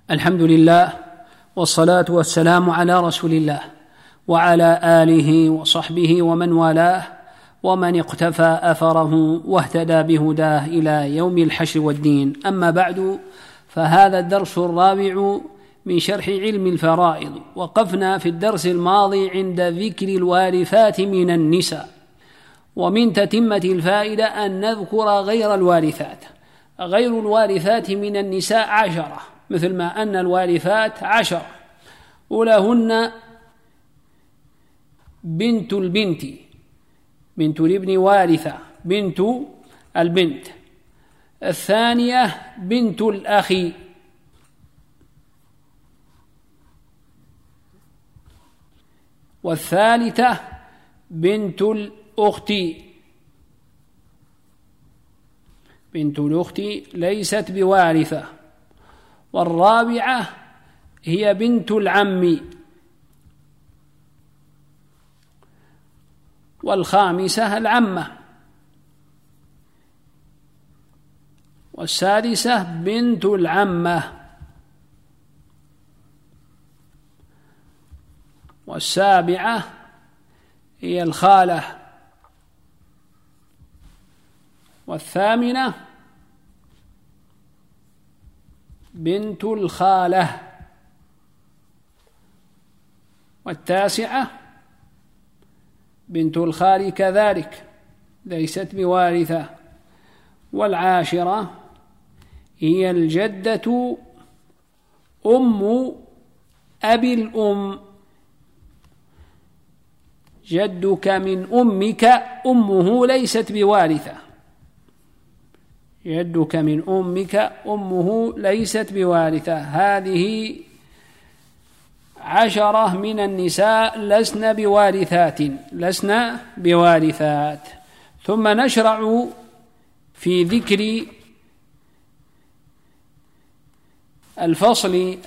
الحمد لله والصلاة والسلام على رسول الله وعلى آله وصحبه ومن والاه ومن اقتفى أثره واهتدى بهداه إلى يوم الحشر والدين. أما بعد، فهذا الدرس الرابع من شرح علم الفرائض. وقفنا في الدرس الماضي عند ذكر الوارثات من النساء، ومن تتمة الفائدة أن نذكر غير الوارثات. غير الوارثات من النساء 10، مثل ما أن الوارثات 10. أولهن بنت البنت، بنت الابن وارثة، بنت البنت. الثانية بنت الأخ، والثالثة بنت الأخت. بنت الأخت ليست بوارثة. والرابعة هي بنت العم. والخامسة العمة. والسادسة بنت العمة. والسابعة هي الخالة. والثامنة بنت الخالة. والتاسعة بنت الخال كذلك، ليست بوارثة. والعاشرة هي الجدة أم أبي الأم. جدك من أمك أمه ليست بوارثة. جدك من أمك أمه ليست بوارثة. هذه 10 من النساء لسن بوارثات، لسن بوارثات. ثم نشرع في ذكر الفصل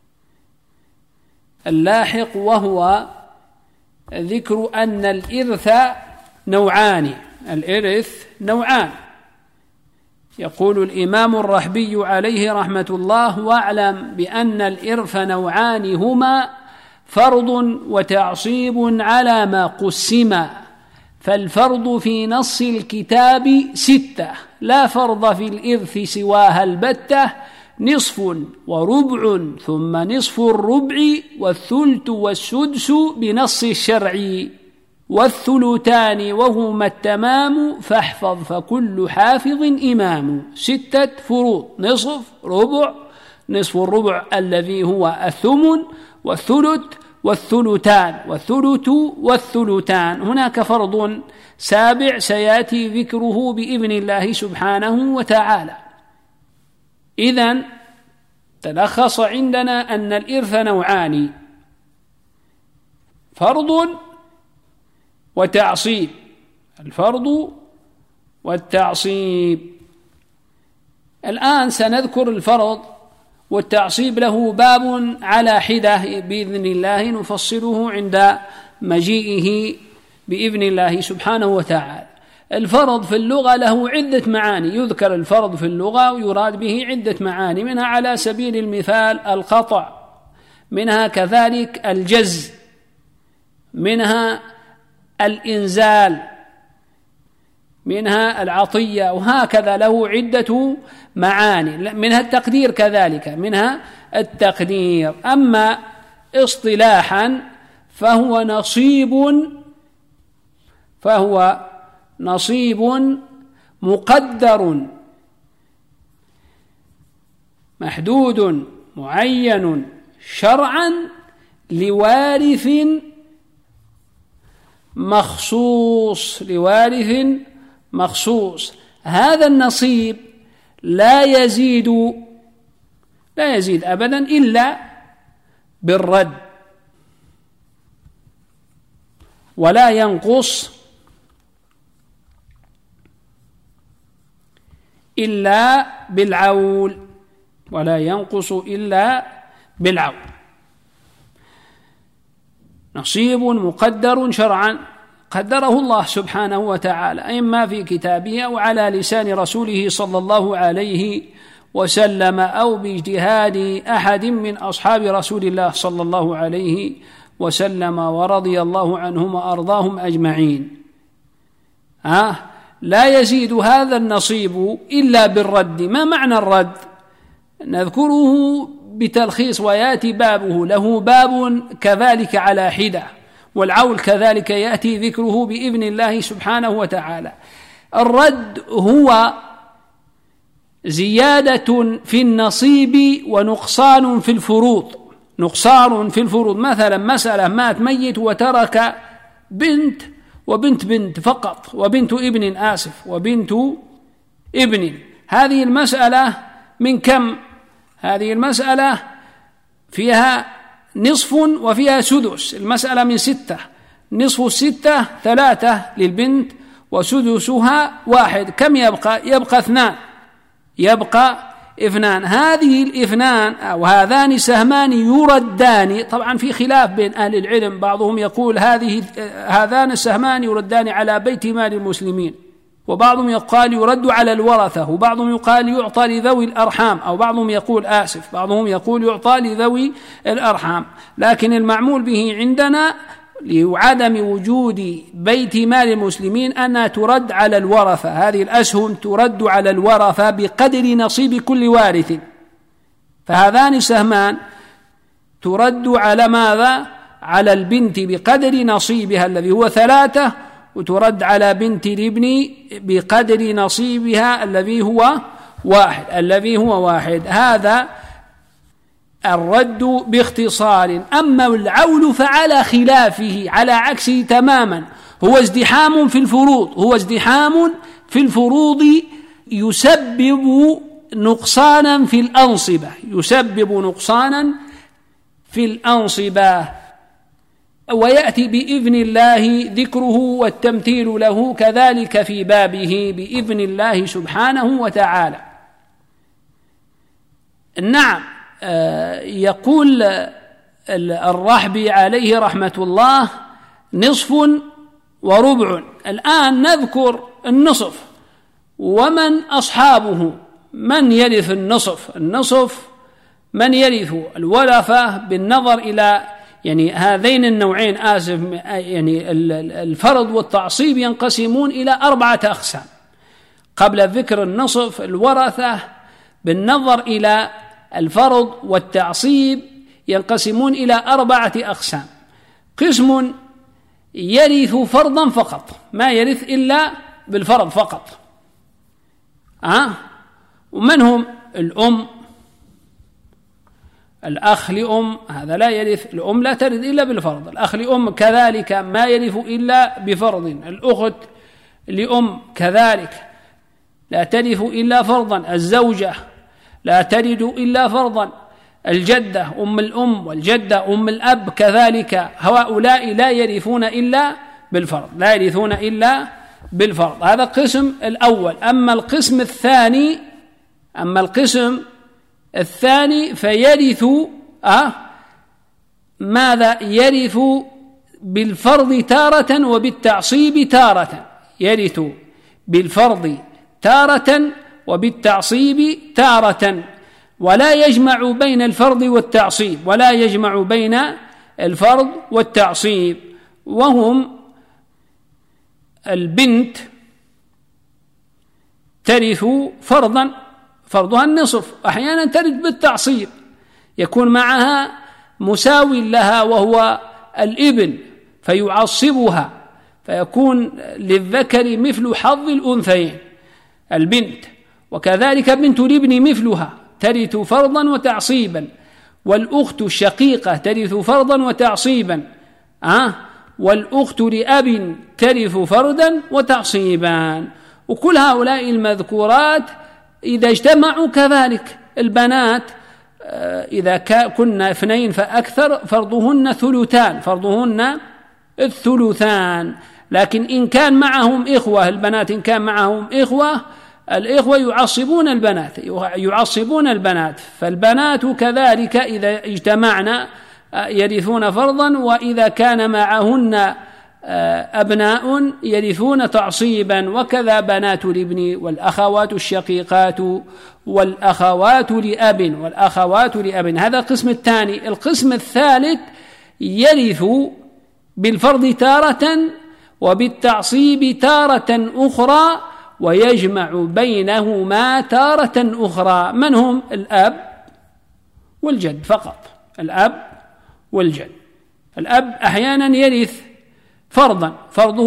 اللاحق، وهو ذكر أن الإرث نوعان. الإرث نوعان. يقول الإمام الرحبي عليه رحمة الله: واعلم بأن الإرث نوعان، هما فرض وتعصيب على ما قسم. فالفرض في نص الكتاب 6، لا فرض في الإرث سواها البتة. نصف وربع ثم نصف الربع، والثلث والسدس بنص الشرع، والثلثان وهما التمام. فاحفظ فكل حافظ إمام. 6 فروض: نصف، ربع، نصف الربع الذي هو الثمن، والثلث، والثلثان، والثلث والثلثان. هناك فرض سابع سيأتي ذكره بإذن الله سبحانه وتعالى. إذن تلخص عندنا أن الإرث نوعان: فرض وتعصيب. الفرض والتعصيب. الآن سنذكر الفرض، والتعصيب له باب على حدة بإذن الله نفصله عند مجيئه بإذن الله سبحانه وتعالى. الفرض في اللغة له عدة معاني. يذكر الفرض في اللغة ويراد به عدة معاني، منها على سبيل المثال القطع، منها كذلك الجز، منها الإنزال، منها العطية، وهكذا له عدة معاني. منها التقدير كذلك، منها التقدير. أما اصطلاحا فهو نصيب مقدر محدود معين شرعا لوارث مخصوص. لوارث مخصوص. هذا النصيب لا يزيد أبدا إلا بالرد، ولا ينقص إلا بالعول، ولا ينقص إلا بالعول. نصيب مقدر شرعا قدره الله سبحانه وتعالى، إما في كتابه أو على لسان رسوله صلى الله عليه وسلم أو باجتهاد أحد من أصحاب رسول الله صلى الله عليه وسلم ورضي الله عنهم وأرضاهم أجمعين. لا يزيد هذا النصيب إلا بالرد. ما معنى الرد؟ نذكره بتلخيص ويأتي بابه، له باب كذلك على حدة، والعول كذلك يأتي ذكره بإذن الله سبحانه وتعالى. الرد هو زيادة في النصيب ونقصان في الفروض. نقصان في الفروض، مثلا مسألة مات ميت وترك بنت وبنت بنت فقط وبنت ابن وبنت ابن. هذه المسألة من كم؟ هذه المسألة فيها نصف وفيها سدس. المسألة من 6، نصف 6 3 للبنت وسدسها 1. كم يبقى؟ يبقى 2. هذه الإثنان أو هذان سهمان يردان. طبعا في خلاف بين أهل العلم، بعضهم يقول هذان السهمان يردان على بيت مال المسلمين، وبعضهم يقال يرد على الورثة، وبعضهم يقال يعطى لذوي الأرحام، أو بعضهم يقول يعطى لذوي الأرحام. لكن المعمول به عندنا لعدم وجود بيت مال المسلمين أنها ترد على الورثة. هذه الأسهم ترد على الورثة بقدر نصيب كل وارث. فهذان السهمان ترد على ماذا؟ على البنت بقدر نصيبها الذي هو 3، وترد على بنت الابن بقدر نصيبها الذي هو 1. هذا الرد باختصار. أما العول فعلى خلافه، على عكسه تماما، هو ازدحام في الفروض يسبب نقصانا في الأنصبة، ويأتي بإذن الله ذكره والتمثيل له كذلك في بابه بإذن الله سبحانه وتعالى. نعم. يقول الرحبي عليه رحمة الله: نصف وربع. الآن نذكر النصف ومن أصحابه. من يرث النصف من يرث الورثة بالنظر إلى هذين النوعين، الفرض والتعصيب ينقسمون إلى 4 أقسام. قبل ذكر النصف الورثة بالنظر إلى الفرض والتعصيب ينقسمون إلى 4 أقسام. قسم يرث فرضا فقط، ما يرث إلا بالفرض فقط. ومن هم؟ الأم، الأخ لأم، هذا لا يرث. الأم لا ترث إلا بالفرض. الأخ لأم كذلك ما يرث إلا بفرض. الأخت لأم كذلك لا ترث إلا فرضا. الزوجة لا ترث إلا فرضا. الجدة أم الأم والجدة أم الأب كذلك، هؤلاء لا يرثون إلا بالفرض. هذا القسم الأول. أما القسم الثاني فيرث ماذا؟ يرث بالفرض تارة وبالتعصيب تارة. يرث بالفرض تارة وبالتعصيب تارة، ولا يجمع بين الفرض والتعصيب. وهم: البنت ترث فرضها النصف، أحيانا ترث بالتعصيب، يكون معها مساوي لها وهو الابن فيعصبها، فيكون للذكر مثل حظ الأنثيين البنت. وكذلك بنت الابن مثلها ترث فرضا وتعصيبا. والأخت الشقيقة ترث فرضا وتعصيبا. والأخت لأب ترث فرضا وتعصيبا. وكل هؤلاء المذكورات إذا اجتمعوا كذلك. البنات إذا كنا 2 فأكثر فرضهن الثلثان. لكن إن كان معهم إخوة، البنات إن كان معهم إخوة، الإخوة يعصبون البنات. فالبنات كذلك إذا اجتمعنا يرثون فرضا، وإذا كان معهن أبناء يرثون تعصيبا، وكذا بنات الابن والأخوات الشقيقات والأخوات لأب والأخوات لأب. هذا القسم الثاني. القسم الثالث يرث بالفرض تارة وبالتعصيب تارة أخرى، ويجمع بينهما تارة أخرى. من هم؟ الأب والجد فقط، الأب والجد. الأب أحيانا يرث فرضا،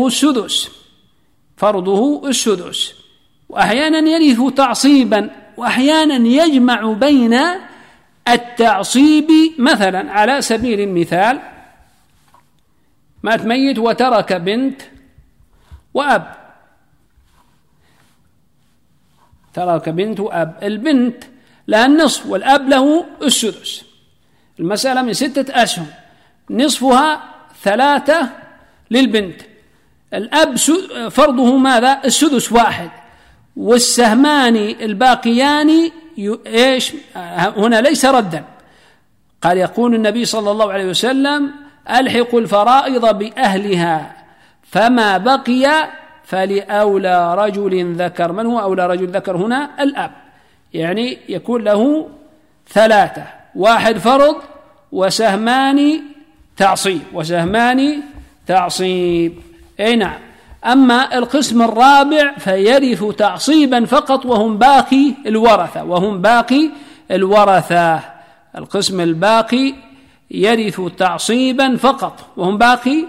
فرضه السدس، وأحيانا يرث تعصيبا، وأحيانا يجمع بين التعصيب. مثلا على سبيل المثال مات ميت وترك بنت وأب، ترك بنت وأب، البنت لها النصف والأب له السدس. المسألة من 6 أسهم، نصفها 3 للبنت، الأب فرضه ماذا؟ السدس 1، والسهمان الباقيان إيش؟ هنا ليس ردا. قال يقول النبي صلى الله عليه وسلم: ألحقوا الفرائض بأهلها، فما بقي فلأولى رجل ذكر. من هو أولى رجل ذكر هنا؟ الأب، يعني يكون له 3، 1 فرض وسهمان تعصيب. أي نعم. أما القسم الرابع فيرث تعصيبا فقط وهم باقي الورثة. القسم الباقي يرث تعصيبا فقط وهم باقي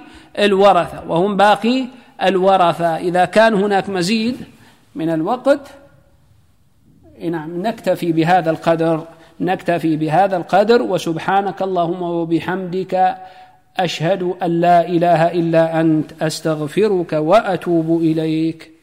الورثة. إذا كان هناك مزيد من الوقت نعم نكتفي بهذا القدر. وسبحانك اللهم وبحمدك أشهد أن لا إله إلا أنت، أستغفرك وأتوب إليك.